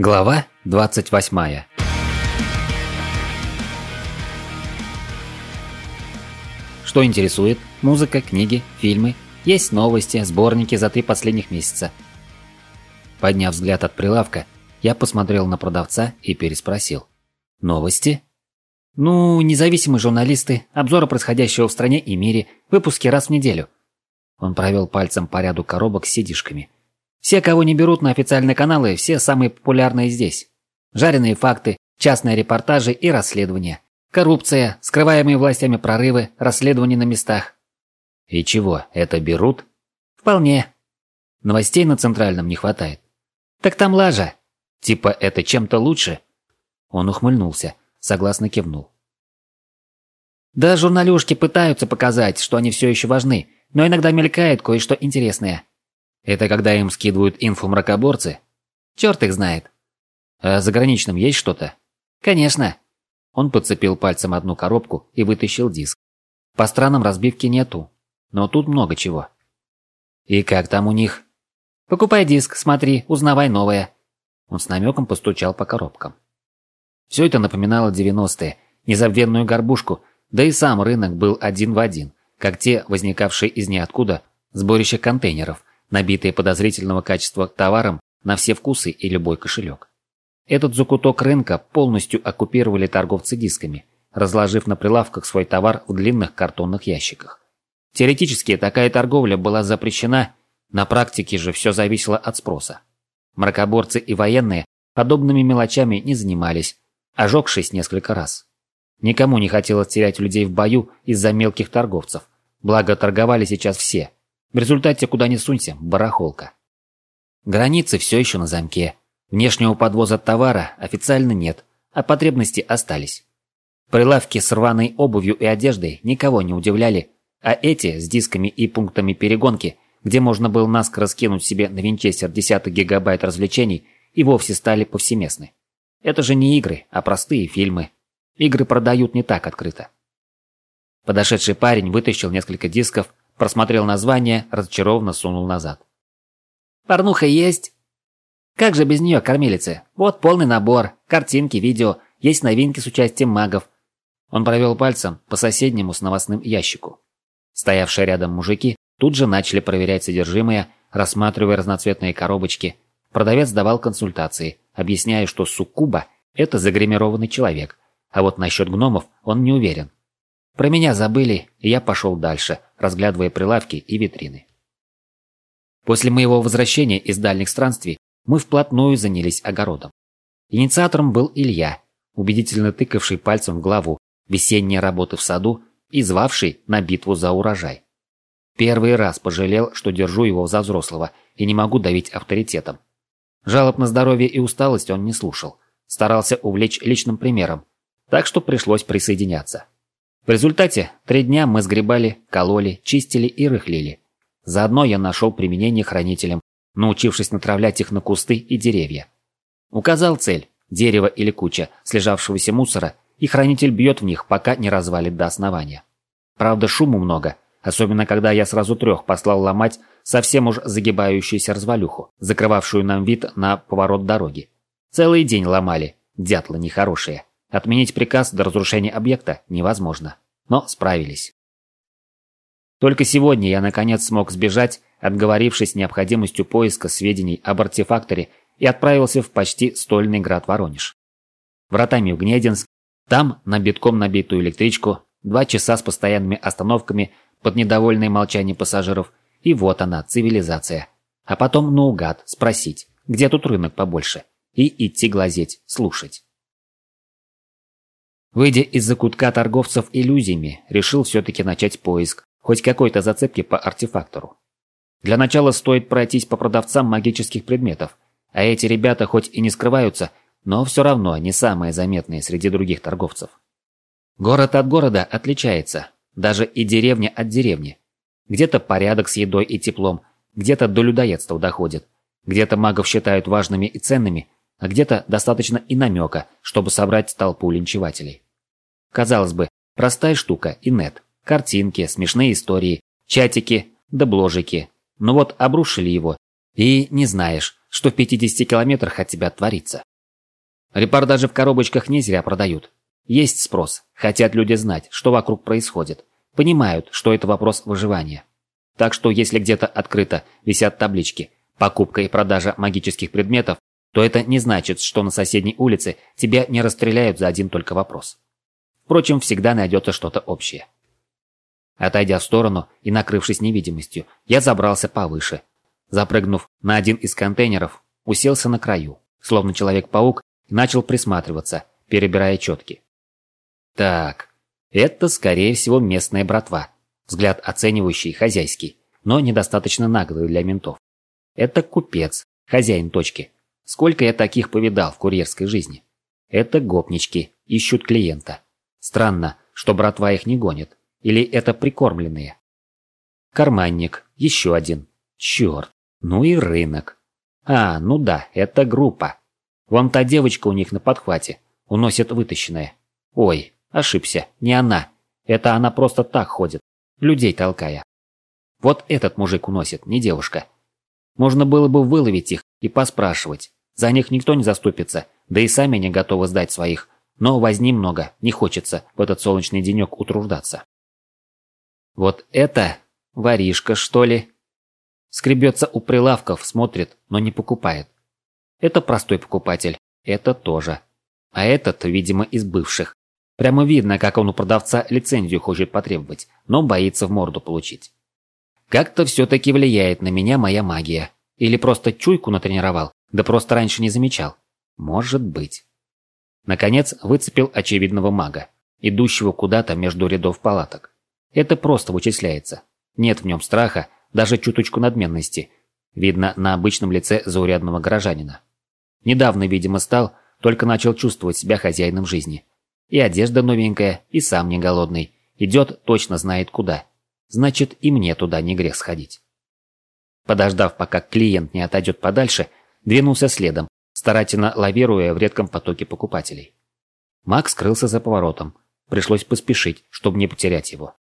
Глава 28. Что интересует? Музыка, книги, фильмы. Есть новости, сборники за 3 последних месяца. Подняв взгляд от прилавка, я посмотрел на продавца и переспросил. Новости? Независимые журналисты, обзоры происходящего в стране и мире, выпуски раз в неделю. Он провел пальцем по ряду коробок с CD-шками. Все, кого не берут на официальные каналы, все самые популярные здесь. Жареные факты, частные репортажи и расследования. Коррупция, скрываемые властями прорывы, расследования на местах. И чего, это берут? Вполне. Новостей на Центральном не хватает. Так там лажа. Типа это чем-то лучше? Он ухмыльнулся, согласно кивнул. Да, журналюшки пытаются показать, что они все еще важны, но иногда мелькает кое-что интересное. Это когда им скидывают инфу мракоборцы? Черт их знает. А за заграничным есть что-то? Конечно. Он подцепил пальцем одну коробку и вытащил диск. По странам разбивки нету, но тут много чего. И как там у них? Покупай диск, смотри, узнавай новое. Он с намеком постучал по коробкам. Все это напоминало 90-е, незабвенную горбушку, да и сам рынок был один в один, как те, возникавшие из ниоткуда, сборище контейнеров, набитые подозрительного качества товаром на все вкусы и любой кошелек. Этот закуток рынка полностью оккупировали торговцы дисками, разложив на прилавках свой товар в длинных картонных ящиках. Теоретически такая торговля была запрещена, на практике же все зависело от спроса. Мракоборцы и военные подобными мелочами не занимались, ожегшись несколько раз. Никому не хотелось терять людей в бою из-за мелких торговцев, благо торговали сейчас все. В результате, куда ни сунься, барахолка. Границы все еще на замке. Внешнего подвоза товара официально нет, а потребности остались. Прилавки с рваной обувью и одеждой никого не удивляли, а эти с дисками и пунктами перегонки, где можно было наскоро скинуть себе на винчестер десяток гигабайт развлечений, и вовсе стали повсеместны. Это же не игры, а простые фильмы. Игры продают не так открыто. Подошедший парень вытащил несколько дисков, просмотрел название, разочарованно сунул назад. «Порнуха есть?» «Как же без нее, кормилицы? Вот полный набор, картинки, видео, есть новинки с участием магов». Он провел пальцем по соседнему с новостным ящику. Стоявшие рядом мужики тут же начали проверять содержимое, рассматривая разноцветные коробочки. Продавец давал консультации, объясняя, что суккуба – это загримированный человек, а вот насчет гномов он не уверен. Про меня забыли, и я пошел дальше, разглядывая прилавки и витрины. После моего возвращения из дальних странствий мы вплотную занялись огородом. Инициатором был Илья, убедительно тыкавший пальцем в главу весенние работы в саду и звавший на битву за урожай. Первый раз пожалел, что держу его за взрослого и не могу давить авторитетом. Жалоб на здоровье и усталость он не слушал, старался увлечь личным примером, так что пришлось присоединяться. В результате 3 дня мы сгребали, кололи, чистили и рыхлили. Заодно я нашел применение хранителям, научившись натравлять их на кусты и деревья. Указал цель – дерево или куча слежавшегося мусора, и хранитель бьет в них, пока не развалит до основания. Правда, шуму много, особенно когда я сразу 3 послал ломать совсем уж загибающуюся развалюху, закрывавшую нам вид на поворот дороги. Целый день ломали, дятлы нехорошие. Отменить приказ до разрушения объекта невозможно, но справились. Только сегодня я наконец смог сбежать, отговорившись необходимостью поиска сведений об артефакторе, и отправился в почти стольный град Воронеж. Вратами в Гнединск, там на битком набитую электричку, 2 часа с постоянными остановками под недовольное молчание пассажиров, и вот она, цивилизация. А потом наугад спросить, где тут рынок побольше, и идти глазеть, слушать. Выйдя из закутка торговцев иллюзиями, решил все-таки начать поиск хоть какой-то зацепки по артефактору. Для начала стоит пройтись по продавцам магических предметов, а эти ребята хоть и не скрываются, но все равно не самые заметные среди других торговцев. Город от города отличается, даже и деревня от деревни. Где-то порядок с едой и теплом, где-то до людоедства доходит, где-то магов считают важными и ценными, а где-то достаточно и намека, чтобы собрать толпу линчевателей. Казалось бы, простая штука и нет. Картинки, смешные истории, чатики да бложики. Но вот обрушили его, и не знаешь, что в 50 километрах от тебя творится. Репортажи в коробочках не зря продают. Есть спрос, хотят люди знать, что вокруг происходит. Понимают, что это вопрос выживания. Так что если где-то открыто висят таблички «Покупка и продажа магических предметов», то это не значит, что на соседней улице тебя не расстреляют за один только вопрос. Впрочем, всегда найдется что-то общее. Отойдя в сторону и накрывшись невидимостью, я забрался повыше. Запрыгнув на один из контейнеров, уселся на краю, словно Человек-паук, и начал присматриваться, перебирая четки. Так, это, скорее всего, местная братва. Взгляд оценивающий, хозяйский, но недостаточно наглый для ментов. Это купец, хозяин точки. Сколько я таких повидал в курьерской жизни. Это гопнички, ищут клиента. Странно, что братва их не гонит. Или это прикормленные? Карманник, еще один. Черт, ну и рынок. А, ну да, это группа. Вон та девочка у них на подхвате, уносит вытащенное. Ой, ошибся, не она. Это она просто так ходит, людей толкая. Вот этот мужик уносит, не девушка. Можно было бы выловить их и поспрашивать. За них никто не заступится, да и сами не готовы сдать своих. Но возни много, не хочется в этот солнечный денек утруждаться. Вот это воришка, что ли? Скребется у прилавков, смотрит, но не покупает. Это простой покупатель, это тоже. А этот, видимо, из бывших. Прямо видно, как он у продавца лицензию хочет потребовать, но боится в морду получить. Как-то все-таки влияет на меня моя магия. Или просто чуйку натренировал, да просто раньше не замечал. Может быть. Наконец выцепил очевидного мага, идущего куда-то между рядов палаток. Это просто вычисляется. Нет в нем страха, даже чуточку надменности. Видно на обычном лице заурядного горожанина. Недавно, видимо, стал, только начал чувствовать себя хозяином жизни. И одежда новенькая, и сам не голодный. Идет, точно знает куда. Значит, и мне туда не грех сходить. Подождав, пока клиент не отойдет подальше, двинулся следом, старательно лавируя в редком потоке покупателей. Маг скрылся за поворотом. Пришлось поспешить, чтобы не потерять его.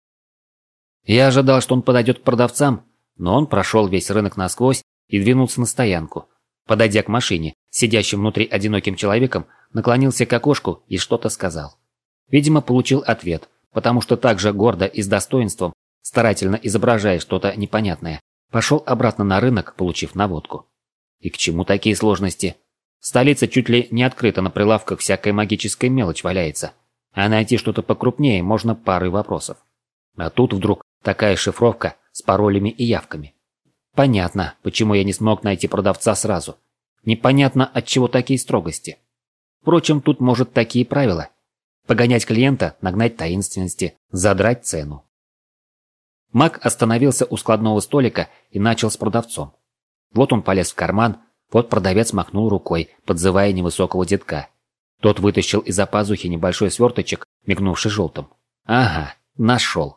Я ожидал, что он подойдет к продавцам, но он прошел весь рынок насквозь и двинулся на стоянку. Подойдя к машине, сидящим внутри одиноким человеком, наклонился к окошку и что-то сказал. Видимо, получил ответ, потому что так же гордо и с достоинством, старательно изображая что-то непонятное, пошел обратно на рынок, получив наводку. И к чему такие сложности? Столица чуть ли не открыта, на прилавках всякая магическая мелочь валяется, а найти что-то покрупнее можно парой вопросов. А тут вдруг такая шифровка с паролями и явками. Понятно, почему я не смог найти продавца сразу. Непонятно, отчего такие строгости. Впрочем, тут может такие правила. Погонять клиента, нагнать таинственности, задрать цену. Маг остановился у складного столика и начал с продавцом. Вот он полез в карман, вот продавец махнул рукой, подзывая невысокого детка. Тот вытащил из-за пазухи небольшой сверточек, мигнувший желтым. Ага, нашел.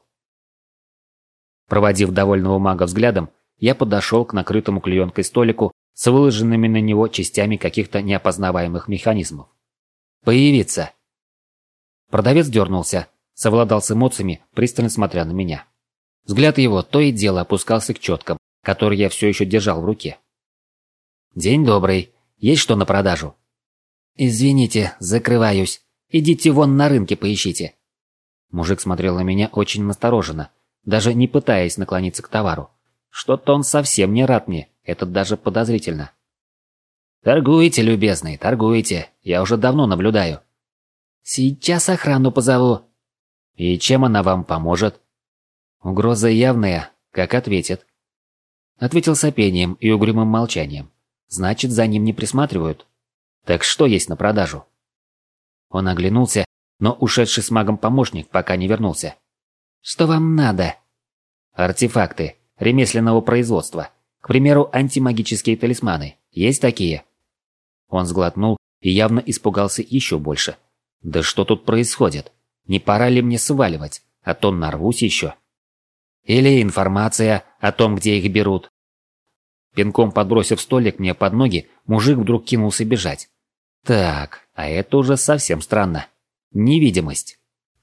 Проводив довольного мага взглядом, я подошел к накрытому клеенкой столику с выложенными на него частями каких-то неопознаваемых механизмов. «Появиться!» Продавец дернулся, совладал с эмоциями, пристально смотря на меня. Взгляд его то и дело опускался к четкам, которые я все еще держал в руке. «День добрый. Есть что на продажу?» «Извините, закрываюсь. Идите вон на рынке поищите». Мужик смотрел на меня очень настороженно, даже не пытаясь наклониться к товару. Что-то он совсем не рад мне, это даже подозрительно. «Торгуйте, любезный, торгуйте. Я уже давно наблюдаю». «Сейчас охрану позову». «И чем она вам поможет?» Угроза явная, как ответит. Ответил сопением и угрюмым молчанием. Значит, за ним не присматривают. Так что есть на продажу? Он оглянулся, но ушедший с магом помощник пока не вернулся. «Что вам надо?» «Артефакты ремесленного производства. К примеру, антимагические талисманы. Есть такие?» Он сглотнул и явно испугался еще больше. «Да что тут происходит? Не пора ли мне сваливать? А то нарвусь еще». «Или информация о том, где их берут». Пинком подбросив столик мне под ноги, мужик вдруг кинулся бежать. Так, а это уже совсем странно. Невидимость.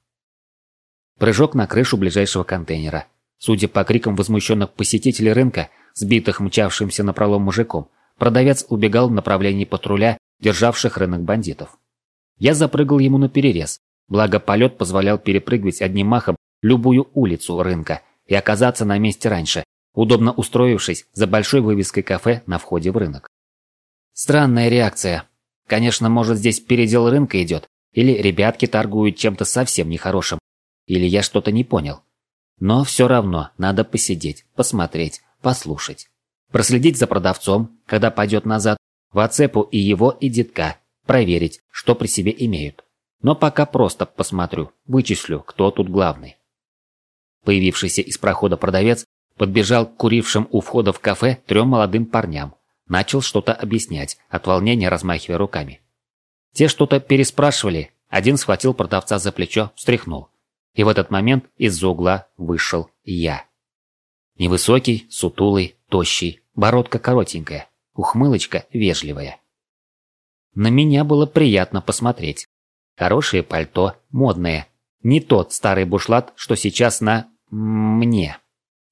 Прыжок на крышу ближайшего контейнера. Судя по крикам возмущенных посетителей рынка, сбитых мчавшимся напролом мужиком, продавец убегал в направлении патруля державших рынок бандитов. Я запрыгал ему наперерез, благо полет позволял перепрыгивать одним махом любую улицу рынка и оказаться на месте раньше, удобно устроившись за большой вывеской кафе на входе в рынок. Странная реакция. Конечно, может, здесь передел рынка идет, или ребятки торгуют чем-то совсем нехорошим, или я что-то не понял. Но все равно надо посидеть, посмотреть, послушать. Проследить за продавцом, когда пойдет назад, в оцепу и его, и детка, проверить, что при себе имеют. Но пока просто посмотрю, вычислю, кто тут главный. Появившийся из прохода продавец подбежал к курившим у входа в кафе 3 молодым парням. Начал что-то объяснять, от волнения размахивая руками. Те что-то переспрашивали, один схватил продавца за плечо, встряхнул. И в этот момент из-за угла вышел я. Невысокий, сутулый, тощий, бородка коротенькая, ухмылочка вежливая. На меня было приятно посмотреть. Хорошее пальто, модное. Не тот старый бушлат, что сейчас на... мне.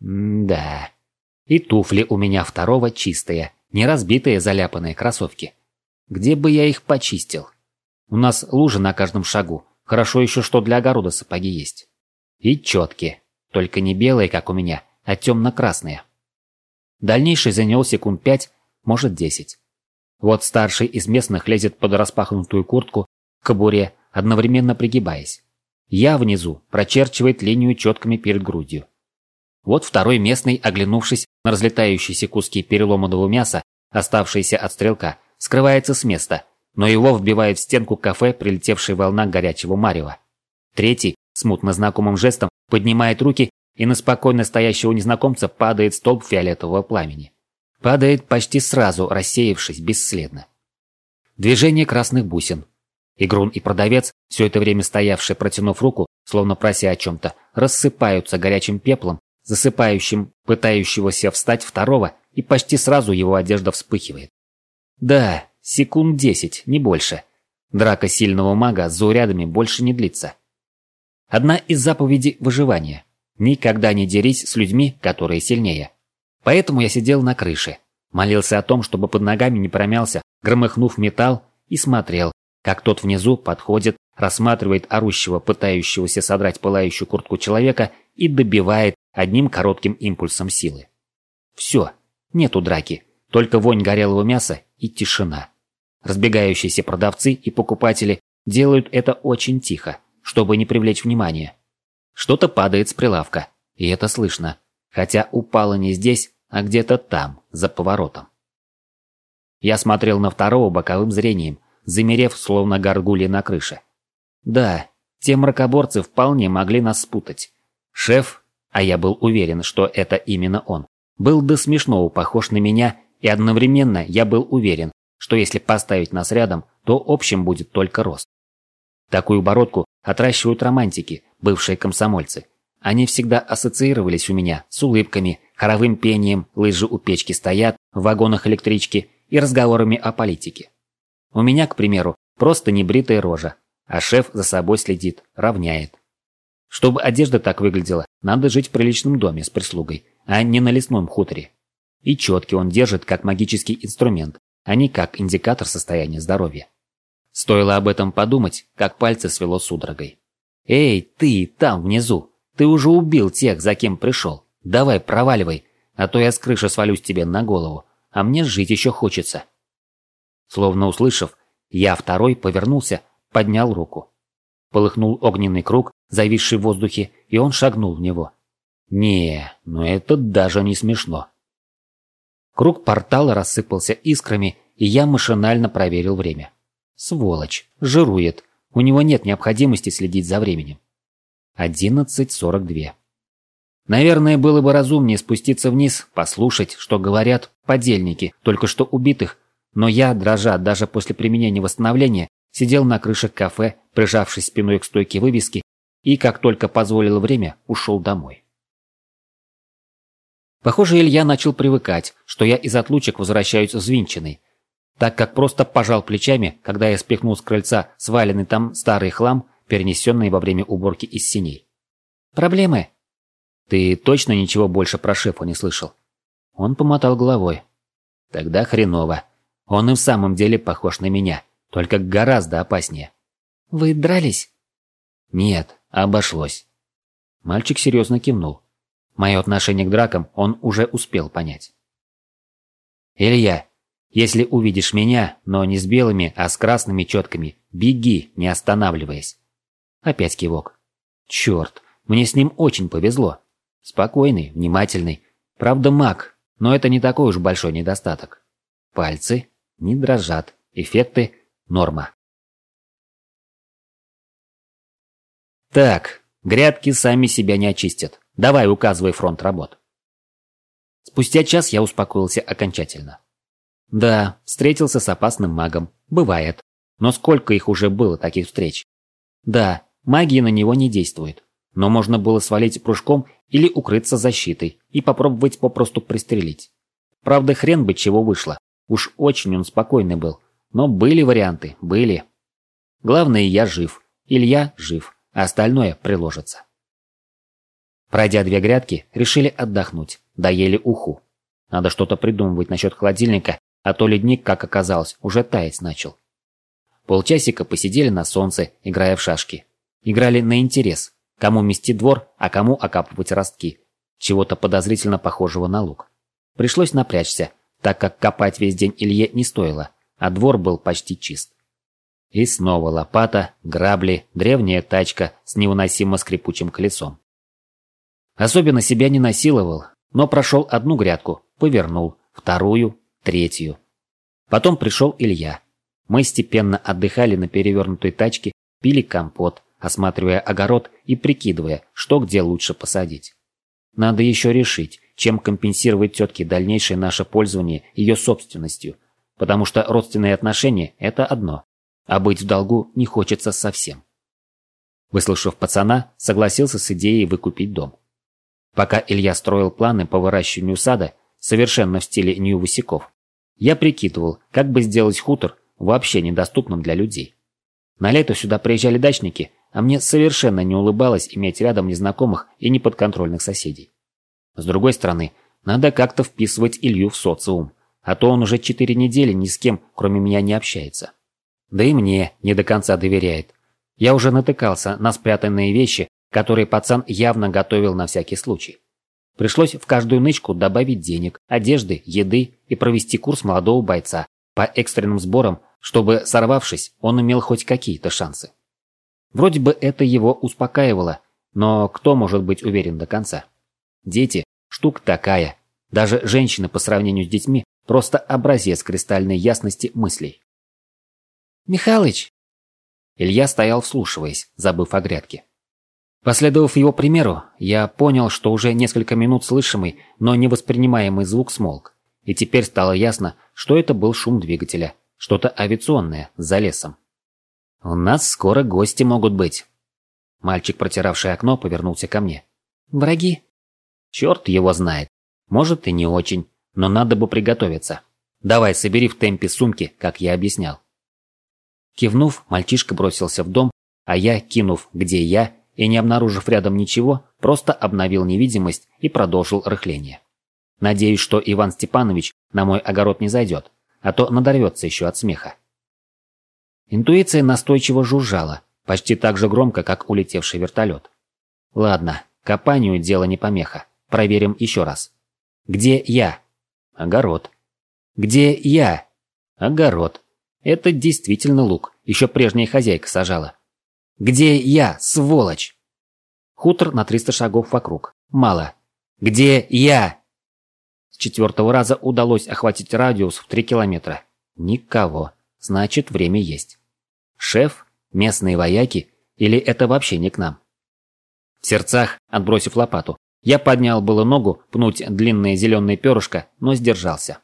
Да. И туфли у меня второго чистые, не разбитые заляпанные кроссовки. Где бы я их почистил? У нас лужи на каждом шагу. Хорошо еще, что для огорода сапоги есть. И четкие. Только не белые, как у меня, а темно-красные. Дальнейший занял секунд 5, может 10. Вот старший из местных лезет под распахнутую куртку, в кобуре, одновременно пригибаясь. Я внизу прочерчивает линию четками перед грудью. Вот второй местный, оглянувшись на разлетающиеся куски переломанного мяса, оставшиеся от стрелка, скрывается с места, но его вбивает в стенку кафе прилетевшая волна горячего марева. Третий, смутно знакомым жестом, поднимает руки, и на спокойно стоящего незнакомца падает столб фиолетового пламени. Падает почти сразу, рассеявшись бесследно. Движение красных бусин. Игрун и продавец, все это время стоявшие, протянув руку, словно прося о чем-то, рассыпаются горячим пеплом, засыпающим пытающегося встать второго, и почти сразу его одежда вспыхивает. Да, секунд 10, не больше. Драка сильного мага с заурядами больше не длится. Одна из заповедей выживания. Никогда не дерись с людьми, которые сильнее. Поэтому я сидел на крыше, молился о том, чтобы под ногами не промялся, громыхнув металл, и смотрел, как тот внизу подходит, рассматривает орущего, пытающегося содрать пылающую куртку человека и добивает одним коротким импульсом силы. Все, нету драки, только вонь горелого мяса и тишина. Разбегающиеся продавцы и покупатели делают это очень тихо, чтобы не привлечь внимания. Что-то падает с прилавка, и это слышно, хотя упало не здесь, а где-то там, за поворотом. Я смотрел на второго боковым зрением, замерев, словно горгульи на крыше. Да, те мракоборцы вполне могли нас спутать. Шеф, а я был уверен, что это именно он, был до смешного похож на меня, и одновременно я был уверен, что если поставить нас рядом, то общим будет только рост. Такую бородку отращивают романтики, бывшие комсомольцы. Они всегда ассоциировались у меня с улыбками, хоровым пением, лыжи у печки стоят, в вагонах электрички и разговорами о политике. У меня, к примеру, просто небритая рожа, а шеф за собой следит, равняет. Чтобы одежда так выглядела, надо жить в приличном доме с прислугой, а не на лесном хуторе. И четки он держит как магический инструмент, а не как индикатор состояния здоровья. Стоило об этом подумать, как пальцы свело судорогой. «Эй, ты, там внизу! Ты уже убил тех, за кем пришел! Давай, проваливай, а то я с крыши свалюсь тебе на голову, а мне жить еще хочется!» Словно услышав, я второй повернулся, поднял руку. Полыхнул огненный круг, зависший в воздухе, и он шагнул в него. Не, ну это даже не смешно. Круг портала рассыпался искрами, и я машинально проверил время. Сволочь, жирует. У него нет необходимости следить за временем. 11:42. Наверное, было бы разумнее спуститься вниз, послушать, что говорят подельники, только что убитых, но я, дрожа даже после применения восстановления, сидел на крыше кафе, прижавшись спиной к стойке вывески, и, как только позволило время, ушел домой. Похоже, Илья начал привыкать, что я из отлучек возвращаюсь взвинченный, так как просто пожал плечами, когда я спихнул с крыльца сваленный там старый хлам, перенесенный во время уборки из синей. «Проблемы?» «Ты точно ничего больше про шефа не слышал?» Он помотал головой. «Тогда хреново. Он и в самом деле похож на меня, только гораздо опаснее. «Вы дрались?» «Нет, обошлось». Мальчик серьезно кивнул. Мое отношение к дракам он уже успел понять. «Илья, если увидишь меня, но не с белыми, а с красными четками, беги, не останавливаясь». Опять кивок. «Черт, мне с ним очень повезло. Спокойный, внимательный. Правда, маг, но это не такой уж большой недостаток. Пальцы не дрожат, эффекты – норма». «Так, грядки сами себя не очистят. Давай, указывай фронт работ». Спустя час я успокоился окончательно. Да, встретился с опасным магом. Бывает. Но сколько их уже было, таких встреч? Да, магия на него не действует. Но можно было свалить прыжком или укрыться защитой и попробовать попросту пристрелить. Правда, хрен бы чего вышло. Уж очень он спокойный был. Но были варианты, были. Главное, я жив. Илья жив. А остальное приложится. Пройдя 2 грядки, решили отдохнуть. Доели уху. Надо что-то придумывать насчет холодильника, а то ледник, как оказалось, уже таять начал. Полчасика посидели на солнце, играя в шашки. Играли на интерес. Кому мести двор, а кому окапывать ростки. Чего-то подозрительно похожего на лук. Пришлось напрячься, так как копать весь день Илье не стоило, а двор был почти чист. И снова лопата, грабли, древняя тачка с невыносимо скрипучим колесом. Особенно себя не насиловал, но прошел 1 грядку, повернул, 2, 3. Потом пришел Илья. Мы степенно отдыхали на перевернутой тачке, пили компот, осматривая огород и прикидывая, что где лучше посадить. Надо еще решить, чем компенсировать тетке дальнейшее наше пользование ее собственностью, потому что родственные отношения – это одно, а быть в долгу не хочется совсем. Выслушав пацана, согласился с идеей выкупить дом. Пока Илья строил планы по выращиванию сада, совершенно в стиле Нью-Васяков, я прикидывал, как бы сделать хутор вообще недоступным для людей. На лето сюда приезжали дачники, а мне совершенно не улыбалось иметь рядом незнакомых и неподконтрольных соседей. С другой стороны, надо как-то вписывать Илью в социум, а то он уже 4 недели ни с кем, кроме меня, не общается. Да и мне не до конца доверяет. Я уже натыкался на спрятанные вещи, которые пацан явно готовил на всякий случай. Пришлось в каждую нычку добавить денег, одежды, еды и провести курс молодого бойца по экстренным сборам, чтобы, сорвавшись, он имел хоть какие-то шансы. Вроде бы это его успокаивало, но кто может быть уверен до конца? Дети – штука такая. Даже женщины по сравнению с детьми – просто образец кристальной ясности мыслей. «Михалыч!» Илья стоял, вслушиваясь, забыв о грядке. Последовав его примеру, я понял, что уже несколько минут слышимый, но невоспринимаемый звук смолк, и теперь стало ясно, что это был шум двигателя, что-то авиационное, за лесом. «У нас скоро гости могут быть». Мальчик, протиравший окно, повернулся ко мне. «Враги?» «Черт его знает. Может и не очень, но надо бы приготовиться. Давай, собери в темпе сумки, как я объяснял». Кивнув, мальчишка бросился в дом, а я, кинув «где я» и не обнаружив рядом ничего, просто обновил невидимость и продолжил рыхление. Надеюсь, что Иван Степанович на мой огород не зайдет, а то надорвется еще от смеха. Интуиция настойчиво жужжала, почти так же громко, как улетевший вертолет. Ладно, копанию дело не помеха. Проверим еще раз. Где я? Огород. Где я? Огород. Это действительно лук, еще прежняя хозяйка сажала. Где я, сволочь? Хутор на 300 шагов вокруг. Мало. Где я? С 4-го раза удалось охватить радиус в 3 километра. Никого. Значит, время есть. Шеф? Местные вояки? Или это вообще не к нам? В сердцах, отбросив лопату, я поднял было ногу пнуть длинное зеленое перышко, но сдержался.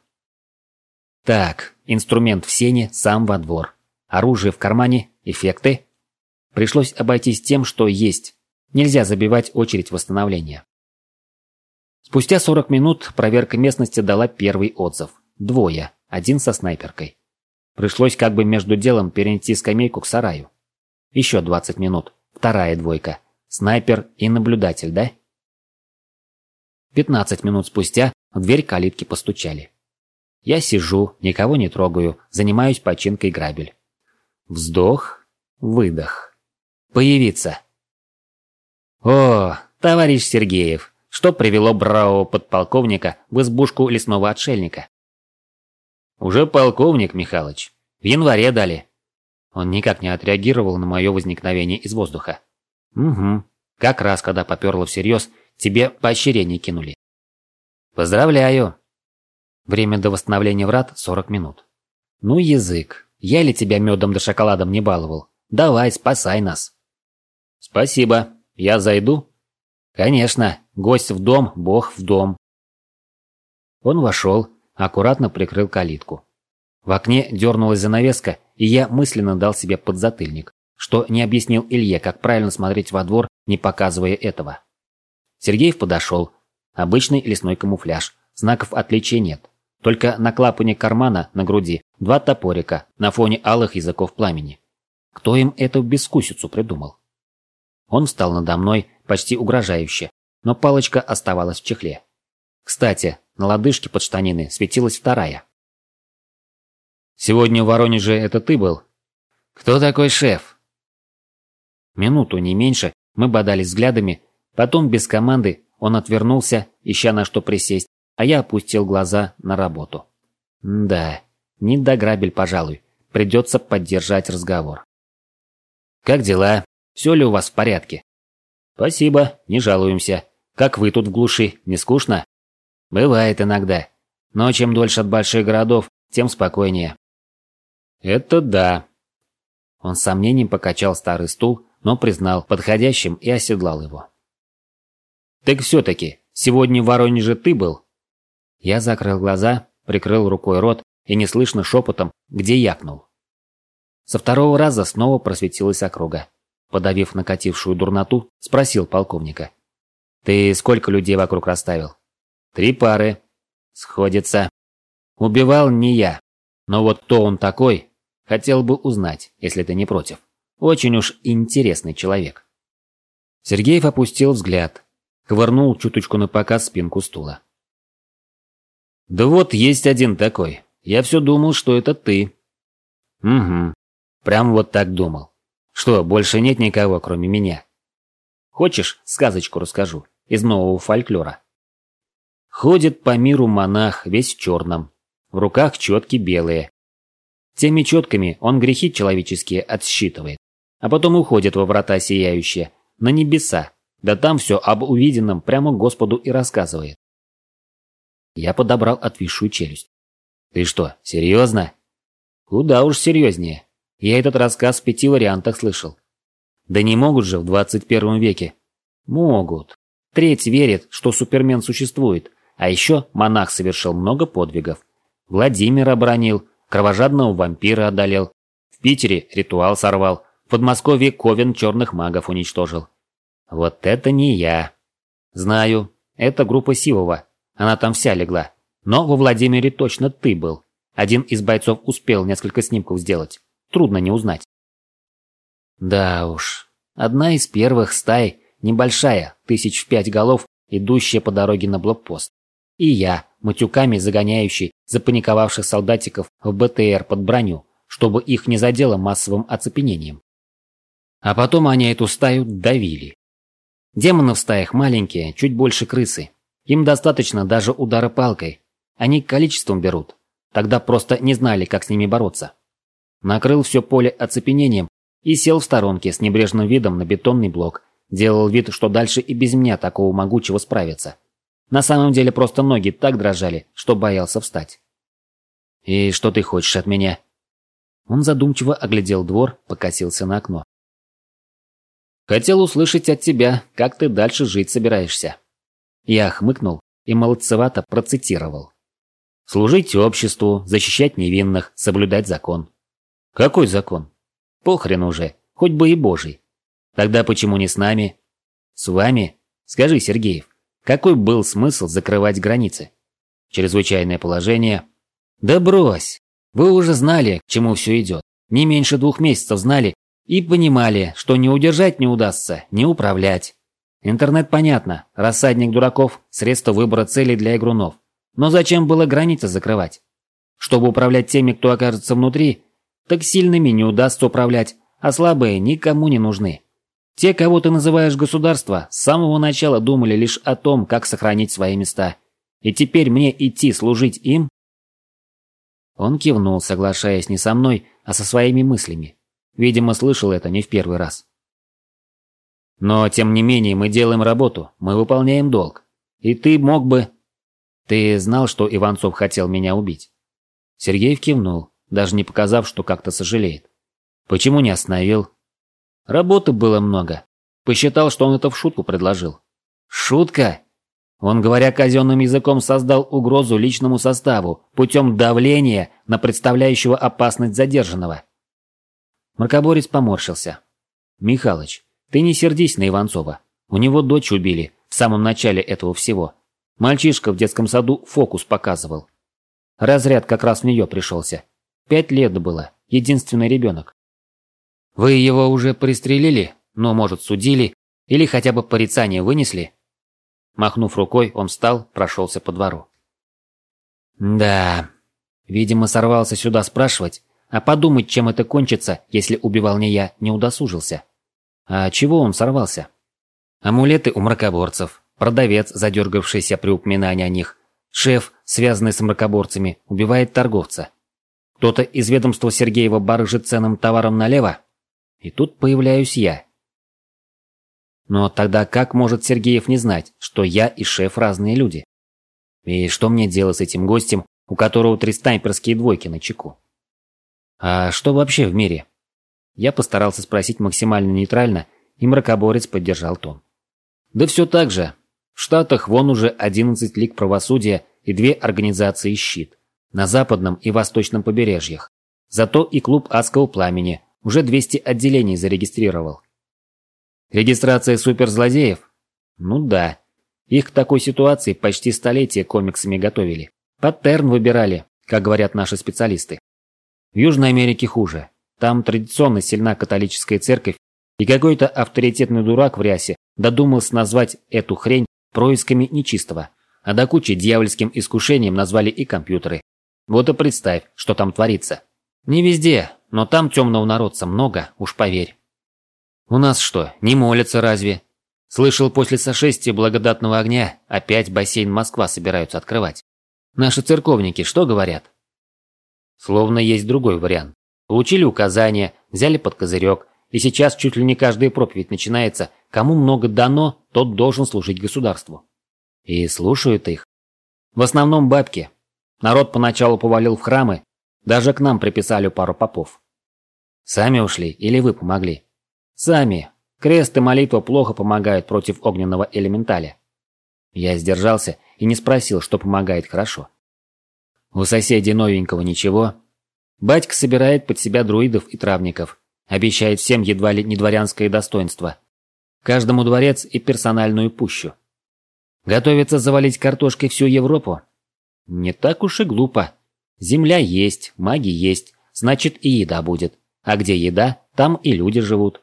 Так, инструмент в сене, сам во двор. Оружие в кармане, эффекты. Пришлось обойтись тем, что есть. Нельзя забивать очередь восстановления. Спустя 40 минут проверка местности дала первый отзыв. 2, 1 со снайперкой. Пришлось как бы между делом перенести скамейку к сараю. Еще 20 минут. 2 2. Снайпер и наблюдатель, да? 15 минут спустя в дверь калитки постучали. Я сижу, никого не трогаю, занимаюсь починкой грабель. Вздох, выдох. Появиться. О, товарищ Сергеев, что привело бравого подполковника в избушку лесного отшельника? Уже полковник, Михалыч. В январе дали. Он никак не отреагировал на мое возникновение из воздуха. Угу. Как раз, когда поперло всерьез, тебе поощрение кинули. Поздравляю. Время до восстановления врат 40 минут. Ну язык, я ли тебя медом да шоколадом не баловал? Давай, спасай нас. Спасибо, я зайду? Конечно, гость в дом, бог в дом. Он вошел, аккуратно прикрыл калитку. В окне дернулась занавеска, и я мысленно дал себе подзатыльник, что не объяснил Илье, как правильно смотреть во двор, не показывая этого. Сергеев подошел. Обычный лесной камуфляж, знаков отличия нет. Только на клапане кармана на груди 2 топорика на фоне алых языков пламени. Кто им эту бескусицу придумал? Он встал надо мной почти угрожающе, но палочка оставалась в чехле. Кстати, на лодыжке под штанины светилась вторая. «Сегодня в Воронеже это ты был? Кто такой шеф?» Минуту, не меньше, мы бодались взглядами, потом без команды он отвернулся, ища на что присесть, а я опустил глаза на работу. Да, не до грабель, пожалуй, придется поддержать разговор. «Как дела? Все ли у вас в порядке?» «Спасибо, не жалуемся. Как вы тут в глуши, не скучно?» «Бывает иногда. Но чем дольше от больших городов, тем спокойнее». «Это да». Он с сомнением покачал старый стул, но признал подходящим и оседлал его. «Так все-таки, сегодня в Воронеже ты был?» Я закрыл глаза, прикрыл рукой рот и неслышно шепотом, где якнул. Со второго раза снова просветилась округа. Подавив накатившую дурноту, спросил полковника. «Ты сколько людей вокруг расставил?» 3 пары. Сходится. Убивал не я. Но вот кто он такой, хотел бы узнать, если ты не против. Очень уж интересный человек. Сергеев опустил взгляд. Ковырнул чуточку напоказ спинку стула. «Да вот есть один такой. Я все думал, что это ты». «Угу. Прям вот так думал. Что, больше нет никого, кроме меня? Хочешь, сказочку расскажу из нового фольклора?» Ходит по миру монах, весь в черном. В руках четки белые. Теми четками он грехи человеческие отсчитывает, а потом уходит во врата сияющие, на небеса, да там все об увиденном прямо Господу и рассказывает. Я подобрал отвисшую челюсть. «Ты что, серьезно?» «Куда уж серьезнее. Я этот рассказ в 5 вариантах слышал». «Да не могут же в 21 веке». «Могут. Треть верит, что Супермен существует, а еще монах совершил много подвигов. Владимира оборонил, кровожадного вампира одолел, в Питере ритуал сорвал, в Подмосковье ковен черных магов уничтожил». «Вот это не я». «Знаю, это группа Сивова, она там вся легла. Но во Владимире точно ты был. Один из бойцов успел несколько снимков сделать. Трудно не узнать». Да уж, одна из первых стай, небольшая, 5 голов, идущая по дороге на блокпост. И я, матюками загоняющий запаниковавших солдатиков в БТР под броню, чтобы их не задело массовым оцепенением. А потом они эту стаю давили. Демоны в стаях маленькие, чуть больше крысы. Им достаточно даже удара палкой. Они количеством берут. Тогда просто не знали, как с ними бороться. Накрыл все поле оцепенением и сел в сторонке с небрежным видом на бетонный блок. Делал вид, что дальше и без меня такого могучего справиться. На самом деле просто ноги так дрожали, что боялся встать. «И что ты хочешь от меня?» Он задумчиво оглядел двор, покосился на окно. «Хотел услышать от тебя, как ты дальше жить собираешься». Я хмыкнул и молодцевато процитировал. «Служить обществу, защищать невинных, соблюдать закон». «Какой закон?» «Похрен уже, хоть бы и божий». «Тогда почему не с нами?» «С вами? Скажи, Сергеев, какой был смысл закрывать границы? Чрезвычайное положение?» «Да брось! Вы уже знали, к чему все идет. Не меньше 2 месяцев знали и понимали, что не удержать не удастся, не управлять. Интернет понятно, рассадник дураков, средство выбора целей для игрунов. Но зачем было границы закрывать? Чтобы управлять теми, кто окажется внутри, так сильными не удастся управлять, а слабые никому не нужны. Те, кого ты называешь государство, с самого начала думали лишь о том, как сохранить свои места. И теперь мне идти служить им? Он кивнул, соглашаясь не со мной, а со своими мыслями. Видимо, слышал это не в первый раз. Но, тем не менее, мы делаем работу, мы выполняем долг. И ты мог бы... Ты знал, что Иванцов хотел меня убить? Сергеев кивнул, даже не показав, что как-то сожалеет. Почему не остановил? Работы было много. Посчитал, что он это в шутку предложил. Шутка? Он, говоря казенным языком, создал угрозу личному составу путем давления на представляющего опасность задержанного. Мракоборец поморщился. Михалыч, ты не сердись на Иванцова. У него дочь убили в самом начале этого всего. Мальчишка в детском саду фокус показывал. Разряд как раз в нее пришелся. 5 лет было, единственный ребенок. Вы его уже пристрелили, но, может, судили, или хотя бы порицание вынесли? Махнув рукой, он встал, прошелся по двору. Да, видимо, сорвался сюда спрашивать, а подумать, чем это кончится, если убивал не я, не удосужился. А чего он сорвался? Амулеты у мракоборцев, продавец, задергавшийся при упоминании о них, шеф, связанный с мракоборцами, убивает торговца. Кто-то из ведомства Сергеева барыжит ценным товаром налево, и тут появляюсь я. Но тогда как может Сергеев не знать, что я и шеф разные люди? И что мне делать с этим гостем, у которого 3 снайперские двойки на чеку? А что вообще в мире? Я постарался спросить максимально нейтрально, и мракоборец поддержал тон. Да все так же. В Штатах вон уже 11 лиг правосудия и 2 организации «Щит» на западном и восточном побережьях. Зато и клуб адского пламени уже 200 отделений зарегистрировал. Регистрация суперзлодеев? Ну да. Их к такой ситуации почти столетие комиксами готовили. Паттерн выбирали, как говорят наши специалисты. В Южной Америке хуже. Там традиционно сильна католическая церковь, и какой-то авторитетный дурак в рясе додумался назвать эту хрень происками нечистого, а до кучи дьявольским искушением назвали и компьютеры. Вот и представь, что там творится. Не везде, но там темного народца много, уж поверь. У нас что, не молятся разве? Слышал, после сошествия благодатного огня опять бассейн Москва собираются открывать. Наши церковники что говорят? Словно есть другой вариант. Получили указания, взяли под козырек, и сейчас чуть ли не каждая проповедь начинается: кому много дано, тот должен служить государству. И слушают их. В основном бабки. Народ поначалу повалил в храмы, даже к нам приписали пару попов. Сами ушли или вы помогли? Сами. Крест и молитва плохо помогают против огненного элементаля. Я сдержался и не спросил, что помогает хорошо. У соседей новенького ничего. Батька собирает под себя друидов и травников. Обещает всем едва ли не дворянское достоинство. Каждому дворец и персональную пущу. Готовится завалить картошкой всю Европу? Не так уж и глупо. Земля есть, маги есть, значит и еда будет. А где еда, там и люди живут.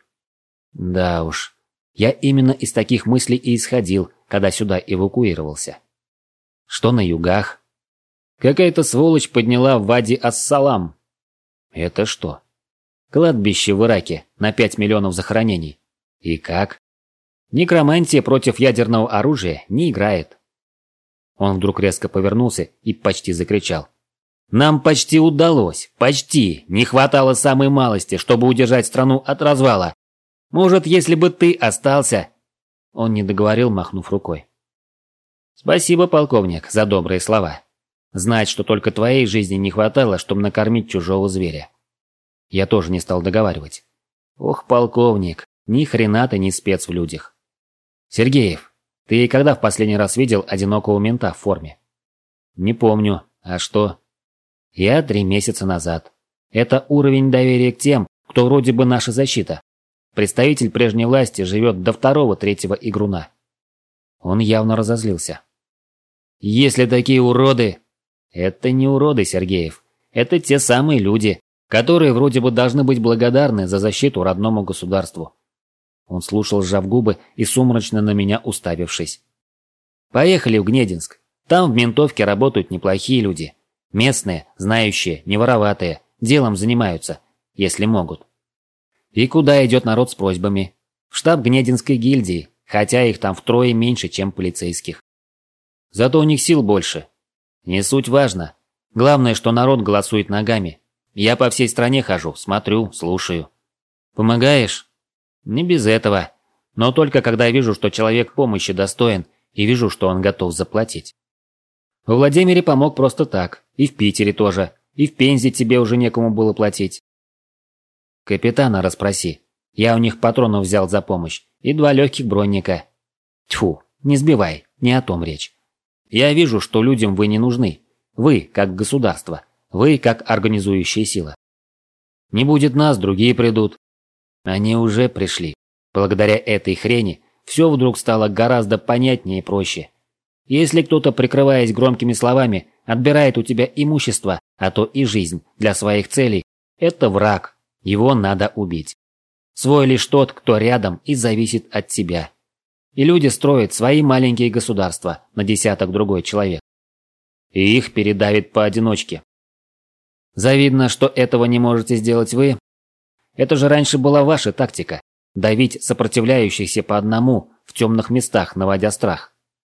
Да уж, я именно из таких мыслей и исходил, когда сюда эвакуировался. Что на югах? Какая-то сволочь подняла в Вади-ас-Салам. Это что? Кладбище в Ираке на 5 миллионов захоронений. И как? Некромантия против ядерного оружия не играет. Он вдруг резко повернулся и почти закричал. Нам почти удалось, почти. Не хватало самой малости, чтобы удержать страну от развала. Может, если бы ты остался... Он не договорил, махнув рукой. Спасибо, полковник, за добрые слова. Знать, что только твоей жизни не хватало, чтобы накормить чужого зверя. Я тоже не стал договаривать. Ох, полковник, ни хрена ты не спец в людях. Сергеев, ты когда в последний раз видел одинокого мента в форме? Не помню. А что? Я 3 месяца назад. Это уровень доверия к тем, кто вроде бы наша защита. Представитель прежней власти живет до 2-3 игруна. Он явно разозлился. Если такие уроды... Это не уроды, Сергеев. Это те самые люди, которые вроде бы должны быть благодарны за защиту родному государству. Он слушал, сжав губы и сумрачно на меня уставившись. Поехали в Гнединск. Там в ментовке работают неплохие люди. Местные, знающие, не вороватые, делом занимаются, если могут. И куда идет народ с просьбами? В штаб Гнединской гильдии, хотя их там втрое меньше, чем полицейских. Зато у них сил больше. Не суть важно. Главное, что народ голосует ногами. Я по всей стране хожу, смотрю, слушаю. Помогаешь? Не без этого. Но только когда вижу, что человек помощи достоин, и вижу, что он готов заплатить. Во Владимире помог просто так, и в Питере тоже, и в Пензе тебе уже некому было платить. Капитана расспроси. Я у них патронов взял за помощь, и 2 легких бронника. Тьфу, не сбивай, не о том речь. Я вижу, что людям вы не нужны. Вы, как государство, вы, как организующая сила. Не будет нас, другие придут. Они уже пришли. Благодаря этой хрени все вдруг стало гораздо понятнее и проще. Если кто-то, прикрываясь громкими словами, отбирает у тебя имущество, а то и жизнь для своих целей, это враг, его надо убить. Свой лишь тот, кто рядом и зависит от тебя. И люди строят свои маленькие государства на десяток другой человек. И их передавит поодиночке. Завидно, что этого не можете сделать вы. Это же раньше была ваша тактика – давить сопротивляющихся по одному в темных местах, наводя страх.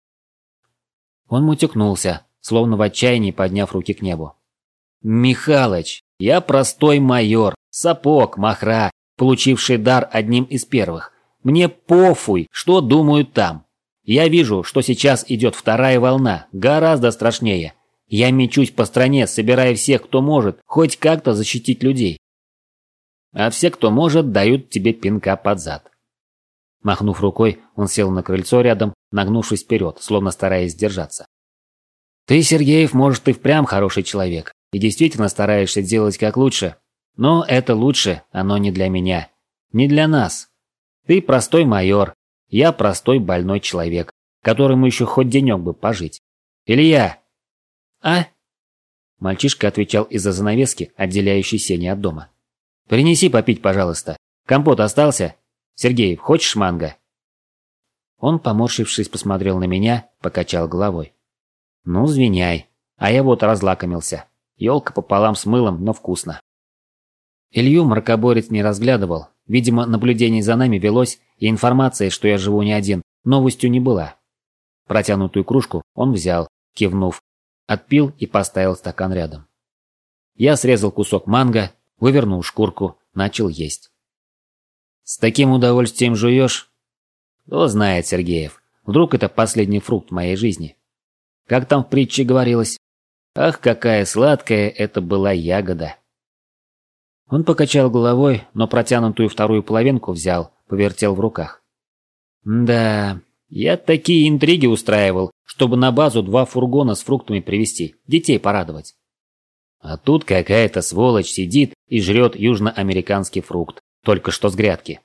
Он мутюкнулся, словно в отчаянии подняв руки к небу. «Михалыч, я простой майор, сапог, махра, получивший дар одним из первых. Мне пофуй, что думают там. Я вижу, что сейчас идет вторая волна, гораздо страшнее. Я мечусь по стране, собирая всех, кто может, хоть как-то защитить людей. А все, кто может, дают тебе пинка под зад». Махнув рукой, он сел на крыльцо рядом, нагнувшись вперед, словно стараясь сдержаться. «Ты, Сергеев, может, и впрямь хороший человек, и действительно стараешься делать как лучше. Но это лучше, оно не для меня. Не для нас. Ты простой майор, я простой больной человек, которому еще хоть денек бы пожить. Илья!» «А?» Мальчишка отвечал из-за занавески, отделяющей сени от дома. «Принеси попить, пожалуйста. Компот остался? Сергеев, хочешь манго?» Он, поморщившись, посмотрел на меня, покачал головой. «Ну, извиняй, а я вот разлакомился. Ёлка пополам с мылом, но вкусно». Илью мракоборец не разглядывал. Видимо, наблюдение за нами велось, и информация, что я живу не один, новостью не была. Протянутую кружку он взял, кивнув, отпил и поставил стакан рядом. Я срезал кусок манго, вывернул шкурку, начал есть. «С таким удовольствием жуешь?» «Кто знает, Сергеев, вдруг это последний фрукт моей жизни. Как там в притче говорилось? Ах, какая сладкая это была ягода!» Он покачал головой, но протянутую вторую половинку взял, повертел в руках. «Да, я такие интриги устраивал, чтобы на базу 2 фургона с фруктами привезти, детей порадовать. А тут какая-то сволочь сидит и жрет южноамериканский фрукт, только что с грядки».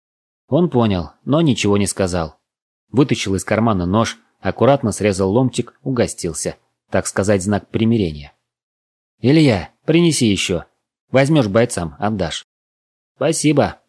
Он понял, но ничего не сказал. Вытащил из кармана нож, аккуратно срезал ломтик, угостился, так сказать, знак примирения. «Илья, принеси еще. Возьмешь бойцам, отдашь». «Спасибо».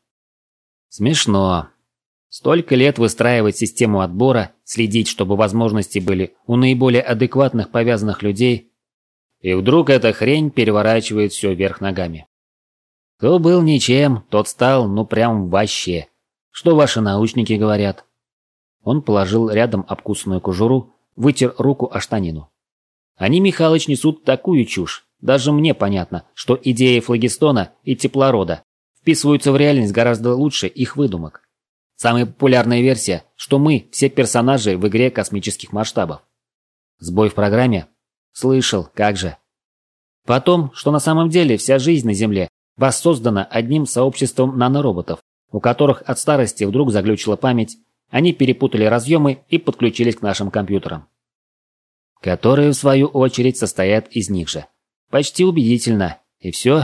Смешно. Столько лет выстраивать систему отбора, следить, чтобы возможности были у наиболее адекватных повязанных людей, и вдруг эта хрень переворачивает все вверх ногами. Кто был ничем, тот стал, ну прям вообще. Что ваши научники говорят? Он положил рядом обкусанную кожуру, вытер руку о штанину. Они, Михалыч, несут такую чушь. Даже мне понятно, что идеи флагистона и теплорода вписываются в реальность гораздо лучше их выдумок. Самая популярная версия, что мы все персонажи в игре космических масштабов. Сбой в программе? Слышал, как же. Потом, что на самом деле вся жизнь на Земле воссоздана одним сообществом нанороботов, у которых от старости вдруг заглючила память, они перепутали разъемы и подключились к нашим компьютерам, которые в свою очередь состоят из них же. Почти убедительно. И все.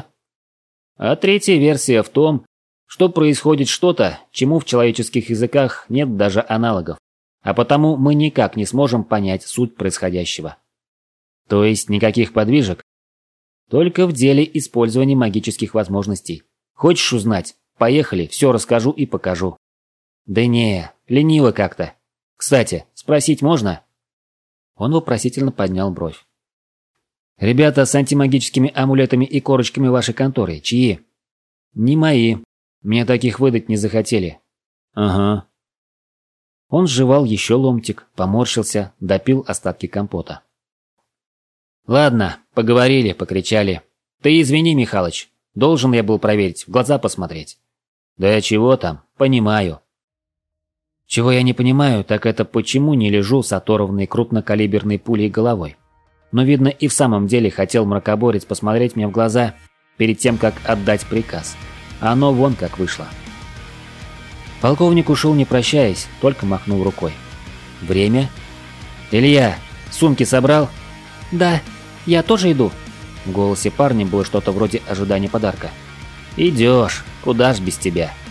А третья версия в том, что происходит что-то, чему в человеческих языках нет даже аналогов, а потому мы никак не сможем понять суть происходящего. То есть никаких подвижек? Только в деле использования магических возможностей. Хочешь узнать? Поехали, все расскажу и покажу. Да не, лениво как-то. Кстати, спросить можно? Он вопросительно поднял бровь. Ребята с антимагическими амулетами и корочками вашей конторы, чьи? Не мои. Мне таких выдать не захотели. Ага. Он сживал еще ломтик, поморщился, допил остатки компота. Ладно, поговорили, покричали. Ты извини, Михалыч, должен я был проверить, в глаза посмотреть. Да чего там, понимаю. Чего я не понимаю, так это почему не лежу с оторванной крупнокалиберной пулей головой. Но видно и в самом деле хотел мракоборец посмотреть мне в глаза перед тем, как отдать приказ. А оно вон как вышло. Полковник ушел не прощаясь, только махнул рукой. Время? Илья, сумки собрал? Да, я тоже иду. В голосе парня было что-то вроде ожидания подарка. Идешь, куда ж без тебя.